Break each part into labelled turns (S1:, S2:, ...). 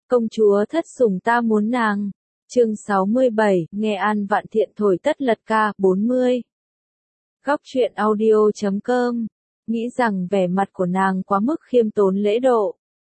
S1: Công chúa thất sủng ta muốn nàng. Chương 67, nghe An Vạn Thiện thổi tất lật ca, 40. Góc truyện audio.com, nghĩ rằng vẻ mặt của nàng quá mức khiêm tốn lễ độ.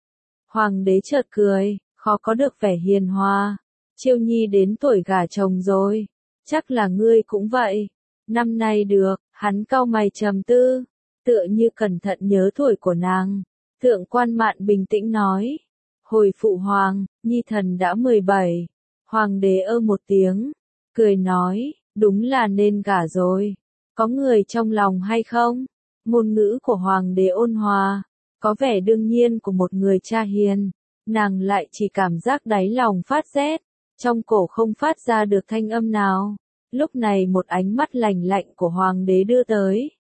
S1: Hoàng đế chợt cười, khó có được vẻ hiền hòa. Chiêu nhi đến tuổi gả chồng rồi, chắc là ngươi cũng vậy. Năm nay được, hắn cau mày trầm tư, tựa như cẩn thận nhớ tuổi của nàng. Thượng quan Mạn bình tĩnh nói, hồi phụ hoàng, nhi thần đã 17. Hoàng đế ơ một tiếng, cười nói, đúng là nên gả rồi. Có người trong lòng hay không? Ngôn ngữ của hoàng đế ôn hòa, có vẻ đương nhiên của một người cha hiền. Nàng lại chỉ cảm giác đáy lòng phát rét, trong cổ không phát ra được thanh âm nào. Lúc này một ánh mắt lạnh lạnh của hoàng đế đưa tới.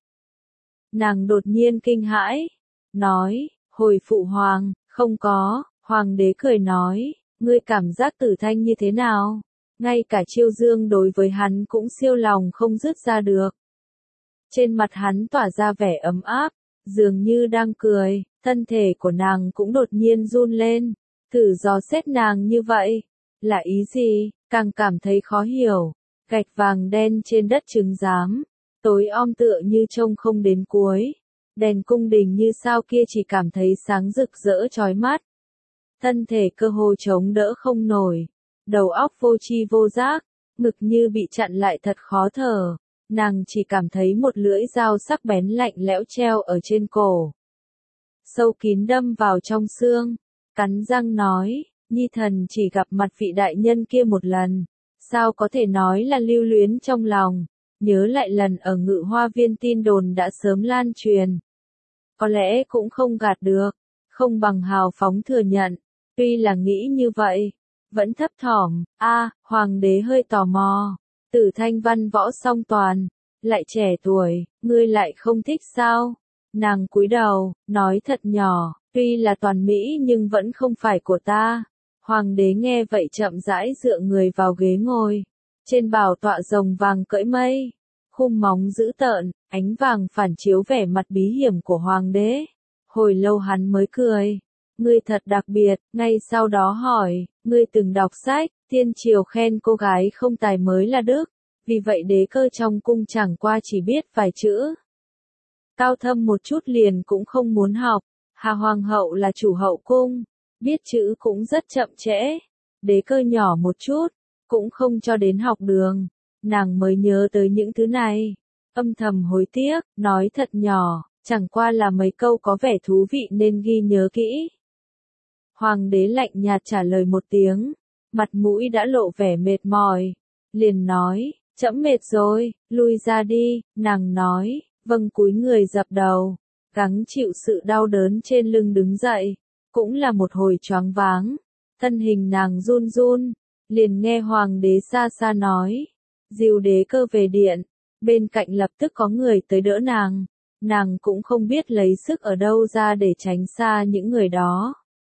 S1: Nàng đột nhiên kinh hãi, nói, hồi phụ hoàng, không có. Hoàng đế cười nói, ngươi cảm giác Tử Thanh như thế nào? Ngay cả Chiêu Dương đối với hắn cũng siêu lòng không dứt ra được. Trên mặt hắn tỏa ra vẻ ấm áp, dường như đang cười, thân thể của nàng cũng đột nhiên run lên. Thử dò xét nàng như vậy, là ý gì? Càng cảm thấy khó hiểu. Gạch vàng đen trên đất trứng giám, tối om tựa như trông không đến cuối. Đèn cung đình như sao kia chỉ cảm thấy sáng rực rỡ chói mắt. Thân thể cơ hồ chống đỡ không nổi, đầu óc vô tri vô giác, ngực như bị chặn lại thật khó thở. Nàng chỉ cảm thấy một lưỡi dao sắc bén lạnh lẽo treo ở trên cổ, sâu kín đâm vào trong xương. Cắn răng nói, nhi thần chỉ gặp mặt vị đại nhân kia một lần, sao có thể nói là lưu luyến trong lòng. Nhớ lại lần ở Ngự Hoa Viên tin đồn đã sớm lan truyền, có lẽ cũng không gạt được, không bằng hào phóng thừa nhận. Tuy là nghĩ như vậy, vẫn thấp thỏm. Hoàng đế hơi tò mò. Tử Thanh văn võ song toàn, lại trẻ tuổi, ngươi lại không thích sao? Nàng cúi đầu, nói thật nhỏ, tuy là toàn mỹ nhưng vẫn không phải của ta. Hoàng đế nghe vậy chậm rãi dựa người vào ghế ngồi, trên bảo tọa rồng vàng cưỡi mây, khung móng dữ tợn, ánh vàng phản chiếu vẻ mặt bí hiểm của hoàng đế. Hồi lâu hắn mới cười. Ngươi thật đặc biệt, ngay sau đó hỏi, ngươi từng đọc sách, thiên triều khen cô gái không tài mới là đức, vì vậy đế cơ trong cung chẳng qua chỉ biết vài chữ. Cao thâm một chút liền cũng không muốn học, Hà Hoàng hậu là chủ hậu cung, biết chữ cũng rất chậm trễ. Đế cơ nhỏ một chút, cũng không cho đến học đường, nàng mới nhớ tới những thứ này. Âm thầm hối tiếc, nói thật nhỏ, chẳng qua là mấy câu có vẻ thú vị nên ghi nhớ kỹ. Hoàng đế lạnh nhạt trả lời một tiếng, mặt mũi đã lộ vẻ mệt mỏi, liền nói, trẫm mệt rồi, lui ra đi. Nàng nói, vâng, cúi người dập đầu, gắng chịu sự đau đớn trên lưng đứng dậy, cũng là một hồi choáng váng, thân hình nàng run run, liền nghe hoàng đế xa xa nói, dìu đế cơ về điện. Bên cạnh lập tức có người tới đỡ nàng cũng không biết lấy sức ở đâu ra để tránh xa những người đó.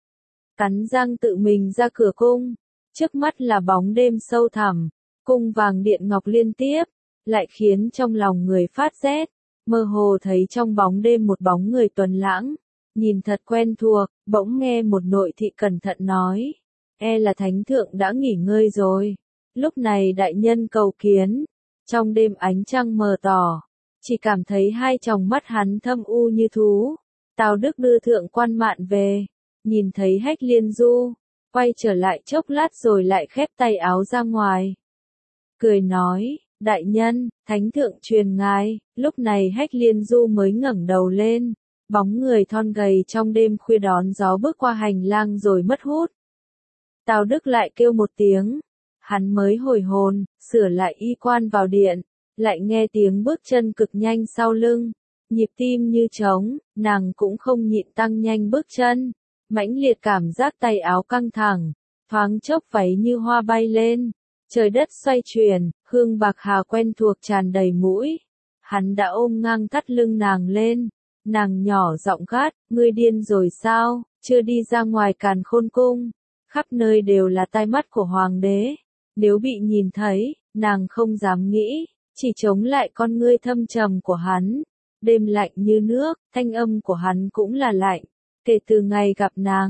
S1: Cắn răng tự mình ra cửa cung, trước mắt là bóng đêm sâu thẳm, cung vàng điện ngọc liên tiếp, lại khiến trong lòng người phát rét, mơ hồ thấy trong bóng đêm một bóng người tuần lãng, nhìn thật quen thuộc. Bỗng nghe một nội thị cẩn thận nói, e là thánh thượng đã nghỉ ngơi rồi, lúc này đại nhân cầu kiến. Trong đêm ánh trăng mờ tỏ, chỉ cảm thấy hai tròng mắt hắn thâm u như thú. Tào Đức đưa Thượng quan Mạn về, nhìn thấy Hách Liên Du, quay trở lại chốc lát rồi lại khép tay áo ra ngoài. Cười nói, đại nhân, thánh thượng truyền ngài. Lúc này Hách Liên Du mới ngẩng đầu lên, bóng người thon gầy trong đêm khuya đón gió bước qua hành lang rồi mất hút. Tào Đức lại kêu một tiếng, hắn mới hồi hồn, sửa lại y quan vào điện, lại nghe tiếng bước chân cực nhanh sau lưng, nhịp tim như trống, nàng cũng không nhịn tăng nhanh bước chân. Mãnh liệt cảm giác tay áo căng thẳng, thoáng chốc váy như hoa bay lên, trời đất xoay chuyển, hương bạc hà quen thuộc tràn đầy mũi. Hắn đã ôm ngang thắt lưng nàng lên, nàng nhỏ giọng gắt, ngươi điên rồi sao, chưa đi ra ngoài Càn Khôn cung, khắp nơi đều là tai mắt của hoàng đế, nếu bị nhìn thấy, nàng không dám nghĩ, chỉ chống lại con ngươi thâm trầm của hắn. Đêm lạnh như nước, thanh âm của hắn cũng là lạnh. Kể từ ngày gặp nàng,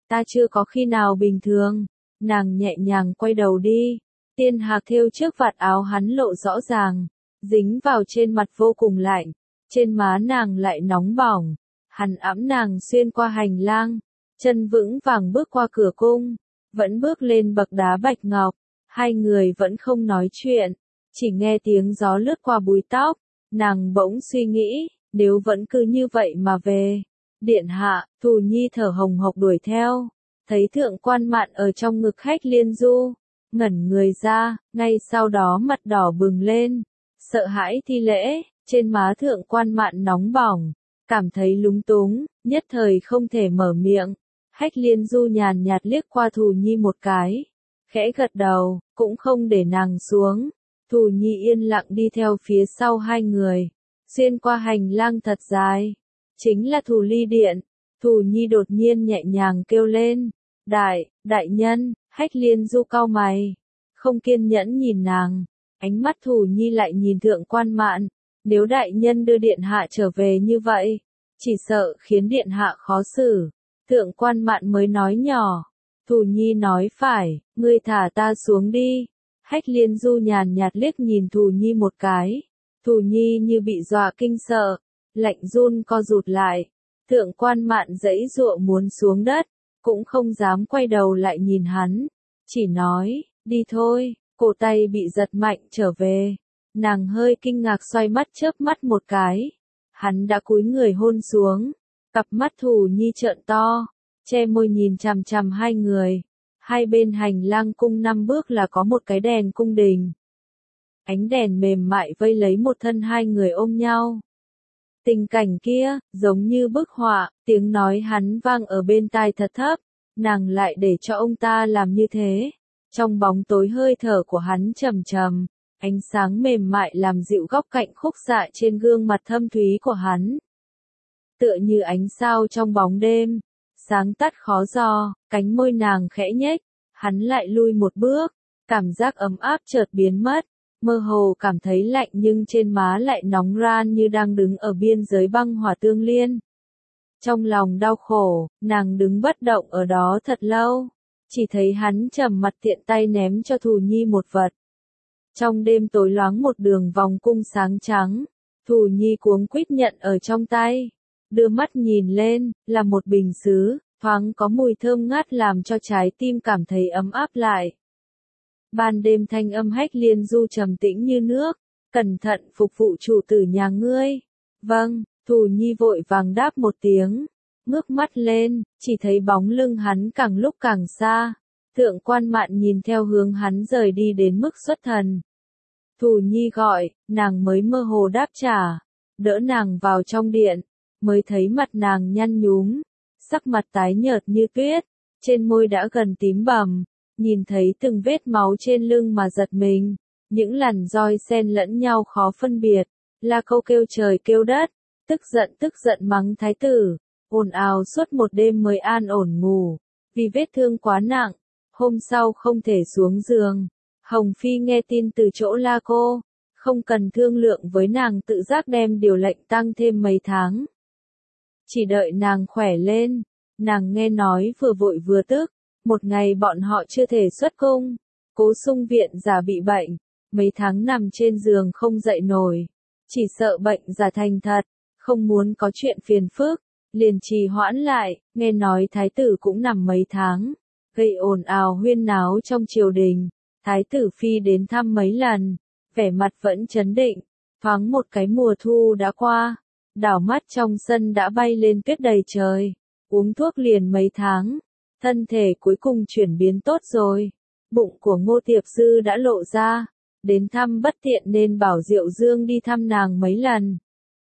S1: ta chưa có khi nào bình thường. Nàng nhẹ nhàng quay đầu đi, tiên hạc thêu trước vạt áo hắn lộ rõ ràng, dính vào trên mặt vô cùng lạnh, trên má nàng lại nóng bỏng. Hắn ẵm nàng xuyên qua hành lang, chân vững vàng bước qua cửa cung, vẫn bước lên bậc đá bạch ngọc, hai người vẫn không nói chuyện, chỉ nghe tiếng gió lướt qua búi tóc, nàng bỗng suy nghĩ, nếu vẫn cứ như vậy mà về. Điện hạ, Thù Nhi thở hồng hộc đuổi theo, thấy Thượng Quan Mạn ở trong ngực Hách Liên Du, ngẩn người ra, ngay sau đó mặt đỏ bừng lên, sợ hãi thi lễ, trên má Thượng Quan Mạn nóng bỏng, cảm thấy lúng túng, nhất thời không thể mở miệng. Hách Liên Du nhàn nhạt liếc qua Thù Nhi một cái, khẽ gật đầu, cũng không để nàng xuống. Thù Nhi yên lặng đi theo phía sau hai người, xuyên qua hành lang thật dài, chính là Thù Ly Điện. Thù Nhi đột nhiên nhẹ nhàng kêu lên, đại nhân. Hách Liên Du cau mày, không kiên nhẫn nhìn nàng, ánh mắt Thù Nhi lại nhìn Thượng Quan Mạn, nếu đại nhân đưa điện hạ trở về như vậy, chỉ sợ khiến điện hạ khó xử. Thượng Quan Mạn mới nói nhỏ, Thù Nhi nói phải, ngươi thả ta xuống đi. Hách Liên Du nhàn nhạt liếc nhìn Thù Nhi một cái, Thù Nhi như bị dọa kinh sợ, lạnh run co rụt lại. Thượng Quan Mạn giãy giụa muốn xuống đất, cũng không dám quay đầu lại nhìn hắn, chỉ nói, đi thôi. Cổ tay bị giật mạnh trở về, nàng hơi kinh ngạc xoay mắt chớp mắt một cái, hắn đã cúi người hôn xuống, cặp mắt Thù Nhi trợn to, che môi nhìn chằm chằm hai người. Hai bên hành lang cung 5 bước là có một cái đèn cung đình. Ánh đèn mềm mại vây lấy một thân hai người ôm nhau. Tình cảnh kia, giống như bức họa, tiếng nói hắn vang ở bên tai thật thấp, nàng lại để cho ông ta làm như thế. Trong bóng tối hơi thở của hắn trầm trầm, ánh sáng mềm mại làm dịu góc cạnh khúc xạ trên gương mặt thâm thúy của hắn. Tựa như ánh sao trong bóng đêm, sáng tắt khó dò, cánh môi nàng khẽ nhếch, hắn lại lui một bước, cảm giác ấm áp chợt biến mất, mơ hồ cảm thấy lạnh nhưng trên má lại nóng ran như đang đứng ở biên giới băng hỏa tương liên. Trong lòng đau khổ, nàng đứng bất động ở đó thật lâu, chỉ thấy hắn trầm mặt tiện tay ném cho Thù Nhi một vật. Trong đêm tối loáng một đường vòng cung sáng trắng, Thù Nhi cuống quýt nhận ở trong tay, đưa mắt nhìn lên, là một bình sứ, thoáng có mùi thơm ngát làm cho trái tim cảm thấy ấm áp lại. Ban đêm thanh âm Hách Liên Du trầm tĩnh như nước, cẩn thận phục vụ chủ tử nhà ngươi. Vâng, Thù Nhi vội vàng đáp một tiếng, ngước mắt lên, chỉ thấy bóng lưng hắn càng lúc càng xa. Thượng Quan Mạn nhìn theo hướng hắn rời đi đến mức xuất thần. Thù Nhi gọi, nàng mới mơ hồ đáp trả, đỡ nàng vào trong điện, mới thấy mặt nàng nhăn nhúm, sắc mặt tái nhợt như tuyết, trên môi đã gần tím bầm, nhìn thấy từng vết máu trên lưng mà giật mình, những làn roi xen lẫn nhau khó phân biệt, La Câu kêu trời kêu đất, tức giận mắng thái tử, ồn ào suốt một đêm mới an ổn ngủ, vì vết thương quá nặng, hôm sau không thể xuống giường. Hồng Phi nghe tin từ chỗ La Cô, không cần thương lượng với nàng tự giác đem điều lệnh tăng thêm mấy tháng. Chỉ đợi nàng khỏe lên, nàng nghe nói vừa vội vừa tức, một ngày bọn họ chưa thể xuất cung, Cố Sung viện giả bị bệnh, mấy tháng nằm trên giường không dậy nổi, chỉ sợ bệnh giả thành thật, không muốn có chuyện phiền phức, liền trì hoãn lại, nghe nói thái tử cũng nằm mấy tháng, gây ồn ào huyên náo trong triều đình, thái tử phi đến thăm mấy lần, vẻ mặt vẫn trấn định, thoáng một cái mùa thu đã qua, đảo mắt trong sân đã bay lên tuyết đầy trời, uống thuốc liền mấy tháng, thân thể cuối cùng chuyển biến tốt rồi, bụng của Ngô Tiệp Dư đã lộ ra, đến thăm bất tiện nên bảo Diệu Dương đi thăm nàng mấy lần.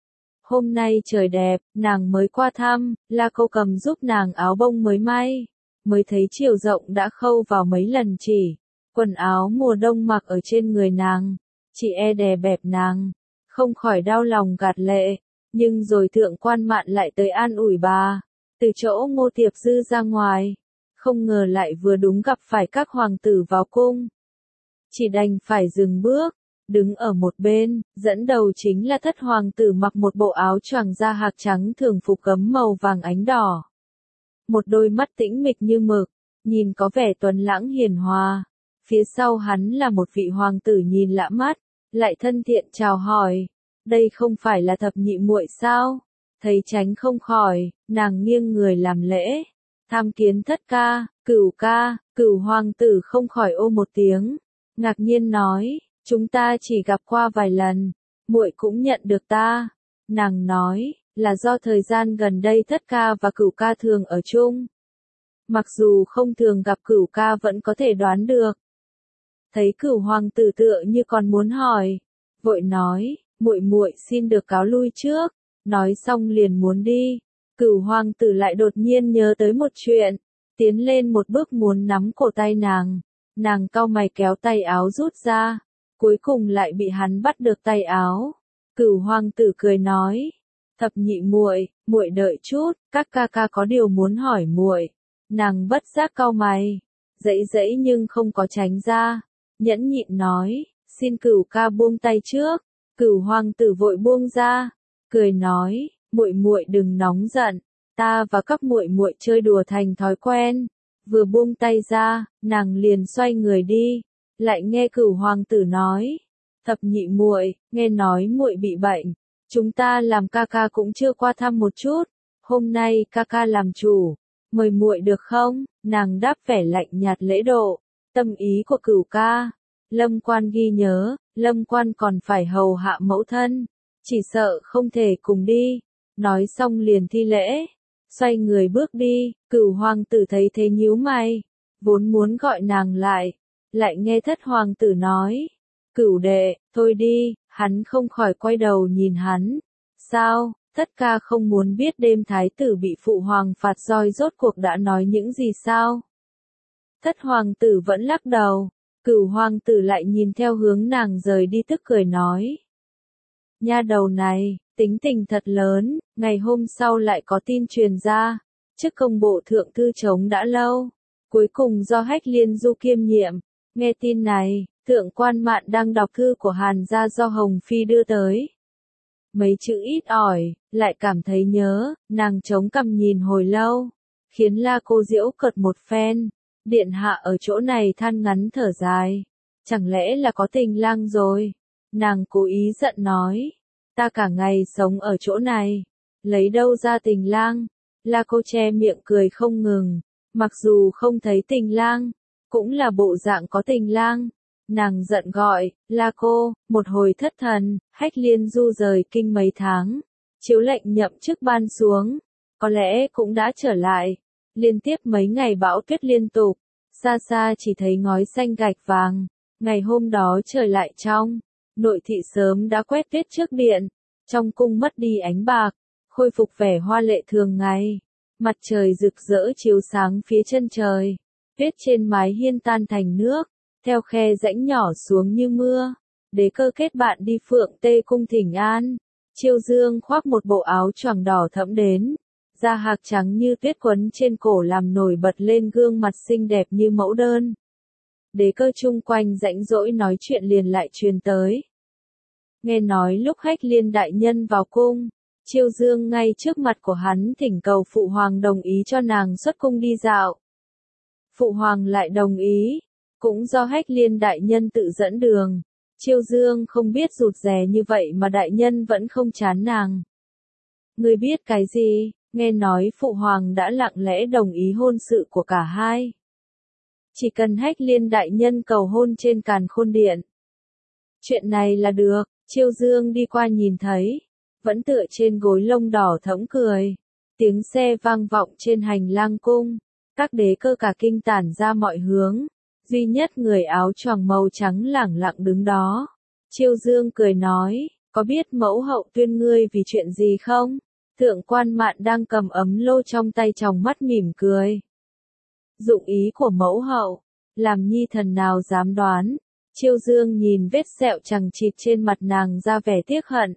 S1: Hôm nay trời đẹp, nàng mới qua thăm, La Câu cầm giúp nàng áo bông mới may, mới thấy chiều rộng đã khâu vào mấy lần chỉ, quần áo mùa đông mặc ở trên người nàng, chỉ e đè bẹp nàng, không khỏi đau lòng gạt lệ, nhưng rồi Thượng Quan Mạn lại tới an ủi bà, từ chỗ Ngô Tiệp Dư ra ngoài, không ngờ lại vừa đúng gặp phải các hoàng tử vào cung. Chỉ đành phải dừng bước, đứng ở một bên, dẫn đầu chính là thất hoàng tử mặc một bộ áo choàng da hạc trắng thường phục gấm màu vàng ánh đỏ. một đôi mắt tĩnh mịch như mực, nhìn có vẻ tuấn lãng hiền hòa. Phía sau hắn là một vị hoàng tử nhìn lạ mắt, lại thân thiện chào hỏi. Đây không phải là thập nhị muội sao? Thấy tránh không khỏi, nàng nghiêng người làm lễ. Tham kiến thất ca, cửu hoàng tử không khỏi ô một tiếng. Ngạc nhiên nói, chúng ta chỉ gặp qua vài lần, muội cũng nhận được ta. Nàng nói, là do thời gian gần đây thất ca và cửu ca thường ở chung. Mặc dù không thường gặp cửu ca vẫn có thể đoán được. Thấy cửu hoàng tử tựa như còn muốn hỏi, vội nói, muội xin được cáo lui trước. Nói xong liền muốn đi, cửu hoàng tử lại đột nhiên nhớ tới một chuyện, tiến lên một bước muốn nắm cổ tay nàng. Nàng cau mày kéo tay áo rút ra, cuối cùng lại bị hắn bắt được tay áo. Cửu hoàng tử cười nói, thập nhị muội đợi chút, các ca ca có điều muốn hỏi muội. Nàng bất giác cau mày, dãy nhưng không có tránh ra, nhẫn nhịn nói, xin cửu ca buông tay trước. Cửu hoàng tử vội buông ra, cười nói, muội đừng nóng giận, ta và các muội chơi đùa thành thói quen. Vừa buông tay ra, nàng liền xoay người đi, lại nghe cửu hoàng tử nói, thập nhị muội, nghe nói muội bị bệnh, chúng ta làm ca ca cũng chưa qua thăm một chút, hôm nay ca ca làm chủ, mời muội được không? Nàng đáp vẻ lạnh nhạt lễ độ, tâm ý của cửu ca, Lâm quan ghi nhớ, Lâm quan còn phải hầu hạ mẫu thân, chỉ sợ không thể cùng đi. Nói xong liền thi lễ, xoay người bước đi. Cửu hoàng tử thấy thế nhíu mày, vốn muốn gọi nàng lại nghe thất hoàng tử nói, cửu đệ, thôi đi. Hắn không khỏi quay đầu nhìn hắn, sao, thất ca không muốn biết đêm thái tử bị phụ hoàng phạt roi rốt cuộc đã nói những gì sao? Thất hoàng tử vẫn lắc đầu, cửu hoàng tử lại nhìn theo hướng nàng rời đi tức cười nói, nha đầu này, tính tình thật lớn. Ngày hôm sau lại có tin truyền ra, chức công bộ thượng thư trống đã lâu, cuối cùng do Hách Liên Du kiêm nhiệm. Nghe tin này, thượng quan Mạn đang đọc thư của Hàn gia do Hồng Phi đưa tới. Mấy chữ ít ỏi, lại cảm thấy nhớ, nàng chống cằm nhìn hồi lâu, khiến La Cô giễu cợt một phen. Điện hạ ở chỗ này than ngắn thở dài, chẳng lẽ là có tình lang rồi? Nàng cố ý giận nói, ta cả ngày sống ở chỗ này, lấy đâu ra tình lang? La Cô che miệng cười không ngừng, mặc dù không thấy tình lang, cũng là bộ dạng có tình lang. Nàng giận gọi, La Cô, một hồi thất thần. Hách Liên Du rời kinh mấy tháng, chiếu lệnh nhậm chức ban xuống, có lẽ cũng đã trở lại. Liên tiếp mấy ngày bão tuyết liên tục, xa xa chỉ thấy ngói xanh gạch vàng. Ngày hôm đó trời lại trong, nội thị sớm đã quét tuyết trước điện, trong cung mất đi ánh bạc, khôi phục vẻ hoa lệ thường ngày. Mặt trời rực rỡ chiếu sáng phía chân trời, tuyết trên mái hiên tan thành nước, theo khe rãnh nhỏ xuống như mưa. Đế Cơ kết bạn đi Phượng Tê cung thỉnh an. Chiêu Dương khoác một bộ áo choàng đỏ thẫm đến, da hạc trắng như tuyết quấn trên cổ làm nổi bật lên gương mặt xinh đẹp như mẫu đơn. Đế Cơ chung quanh rãnh rỗi nói chuyện liền lại truyền tới. Nghe nói lúc Hách Liên đại nhân vào cung, Chiêu Dương ngay trước mặt của hắn thỉnh cầu phụ hoàng đồng ý cho nàng xuất cung đi dạo. Phụ hoàng lại đồng ý, cũng do Hách Liên đại nhân tự dẫn đường. Chiêu Dương không biết rụt rè như vậy mà đại nhân vẫn không chán nàng. Ngươi biết cái gì? Nghe nói phụ hoàng đã lặng lẽ đồng ý hôn sự của cả hai. Chỉ cần Hách Liên đại nhân cầu hôn trên càn khôn điện, chuyện này là được. Chiêu Dương đi qua nhìn thấy, vẫn tựa trên gối lông đỏ thẫm cười. Tiếng xe vang vọng trên hành lang cung, các đế cơ cả kinh tản ra mọi hướng. Duy nhất người áo choàng màu trắng lẳng lặng đứng đó. Chiêu Dương cười nói, có biết mẫu hậu tuyên ngươi vì chuyện gì không? Thượng quan Mạn đang cầm ấm lô trong tay tròng mắt mỉm cười. Dụng ý của mẫu hậu, làm nhi thần nào dám đoán. Chiêu Dương nhìn vết sẹo chằng chịt trên mặt nàng ra vẻ tiếc hận.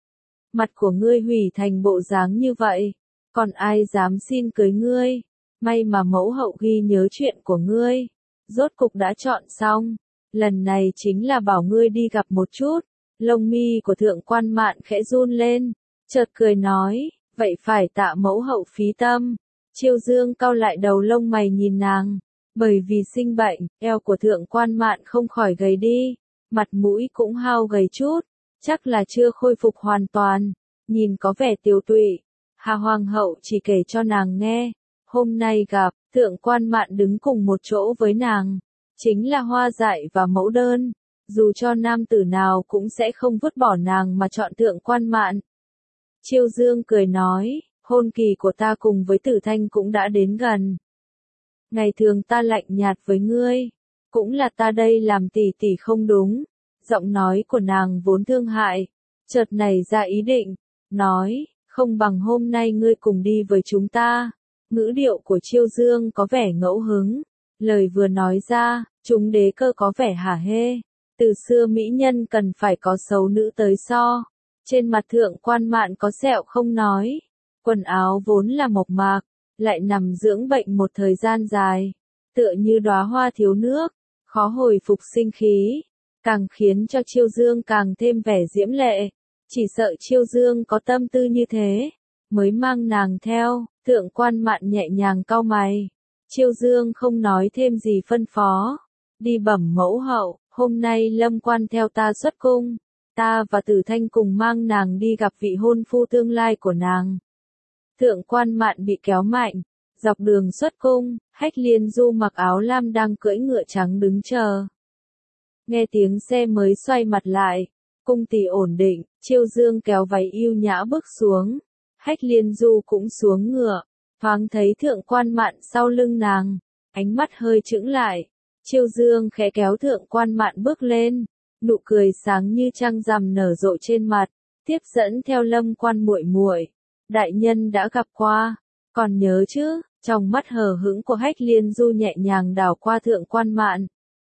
S1: Mặt của ngươi hủy thành bộ dáng như vậy, còn ai dám xin cưới ngươi? May mà mẫu hậu ghi nhớ chuyện của ngươi, rốt cục đã chọn xong. Lần này chính là bảo ngươi đi gặp một chút. Lông mi của thượng quan Mạn khẽ run lên, chợt cười nói, vậy phải tạ mẫu hậu phí tâm. Chiêu Dương cau lại đầu lông mày nhìn nàng. Bởi vì sinh bệnh, eo của Thượng Quan Mạn không khỏi gầy đi, mặt mũi cũng hao gầy chút, chắc là chưa khôi phục hoàn toàn, nhìn có vẻ tiều tụy. Hà Hoàng hậu chỉ kể cho nàng nghe, hôm nay gặp, Thượng Quan Mạn đứng cùng một chỗ với nàng, chính là Hoa Dại và Mẫu Đơn, dù cho nam tử nào cũng sẽ không vứt bỏ nàng mà chọn Thượng Quan Mạn. Chiêu Dương cười nói, hôn kỳ của ta cùng với Tử Thanh cũng đã đến gần. Ngày thường ta lạnh nhạt với ngươi, cũng là ta đây làm tỷ tỷ không đúng. Giọng nói của nàng vốn thương hại, chợt nảy ra ý định, nói, không bằng hôm nay ngươi cùng đi với chúng ta. Ngữ điệu của Chiêu Dương có vẻ ngẫu hứng, lời vừa nói ra, chúng đế cơ có vẻ hả hê. Từ xưa mỹ nhân cần phải có xấu nữ tới so. Trên mặt Thượng Quan Mạn có sẹo không nói, quần áo vốn là mộc mạc, lại nằm dưỡng bệnh một thời gian dài, tựa như đóa hoa thiếu nước, khó hồi phục sinh khí, càng khiến cho Chiêu Dương càng thêm vẻ diễm lệ. Chỉ sợ Chiêu Dương có tâm tư như thế, mới mang nàng theo. Thượng Quan Mạn nhẹ nhàng cau mày. Chiêu Dương không nói thêm gì phân phó. Đi bẩm mẫu hậu, hôm nay Lâm Quan theo ta xuất cung, ta và Tử Thanh cùng mang nàng đi gặp vị hôn phu tương lai của nàng. Thượng Quan Mạn bị kéo mạnh, dọc đường xuất cung, Hách Liên Du mặc áo lam đang cưỡi ngựa trắng đứng chờ. Nghe tiếng xe mới xoay mặt lại, cung tỷ ổn định, Chiêu Dương kéo váy yêu nhã bước xuống, Hách Liên Du cũng xuống ngựa, thoáng thấy Thượng Quan Mạn sau lưng nàng, ánh mắt hơi chững lại, Chiêu Dương khẽ kéo Thượng Quan Mạn bước lên, nụ cười sáng như trăng rằm nở rộ trên mặt, tiếp dẫn theo Lâm Quan muội muội. Đại nhân đã gặp qua, còn nhớ chứ? Trong mắt hờ hững của Hách Liên Du nhẹ nhàng đảo qua Thượng Quan Mạn.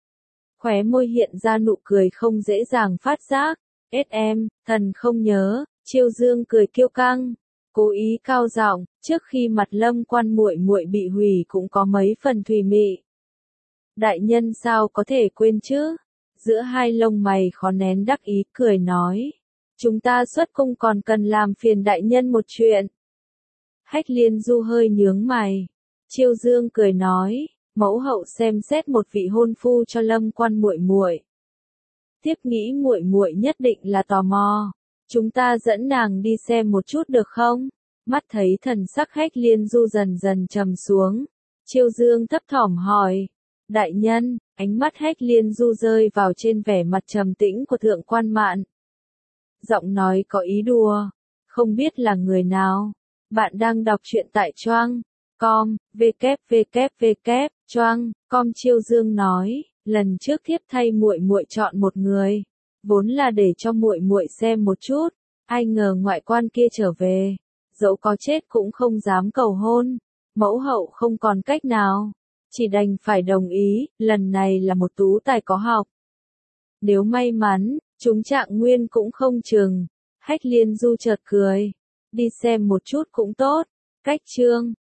S1: Khóe môi hiện ra nụ cười không dễ dàng phát giác. Em, thần không nhớ. Chiêu Dương cười kiêu căng, cố ý cao giọng, trước khi mặt Lâm Quan muội muội bị hủy cũng có mấy phần thùy mị. Đại nhân sao có thể quên chứ? Giữa hai lông mày khó nén đắc ý cười nói. Chúng ta xuất cung còn cần làm phiền đại nhân một chuyện. Hách Liên Du hơi nhướng mày. Chiêu Dương cười nói, mẫu hậu xem xét một vị hôn phu cho Lâm Quan muội muội. Tiếp nghĩ muội muội nhất định là tò mò. Chúng ta dẫn nàng đi xem một chút được không? Mắt thấy thần sắc Hách Liên Du dần dần trầm xuống. Chiêu Dương thấp thỏm hỏi. Đại nhân, ánh mắt Hách Liên Du rơi vào trên vẻ mặt trầm tĩnh của Thượng Quan Mạn. Giọng nói có ý đùa. Không biết là người nào. Bạn đang đọc truyện tại Choang.com, www.choang.com. Chiêu Dương nói, lần trước thiếp thay muội muội chọn một người, vốn là để cho muội muội xem một chút, ai ngờ ngoại quan kia trở về, dẫu có chết cũng không dám cầu hôn, mẫu hậu không còn cách nào, chỉ đành phải đồng ý, lần này là một tú tài có học. Nếu may mắn, chúng Trạng Nguyên cũng không chừng. Hách Liên Du chợt cười, đi xem một chút cũng tốt. Cách chương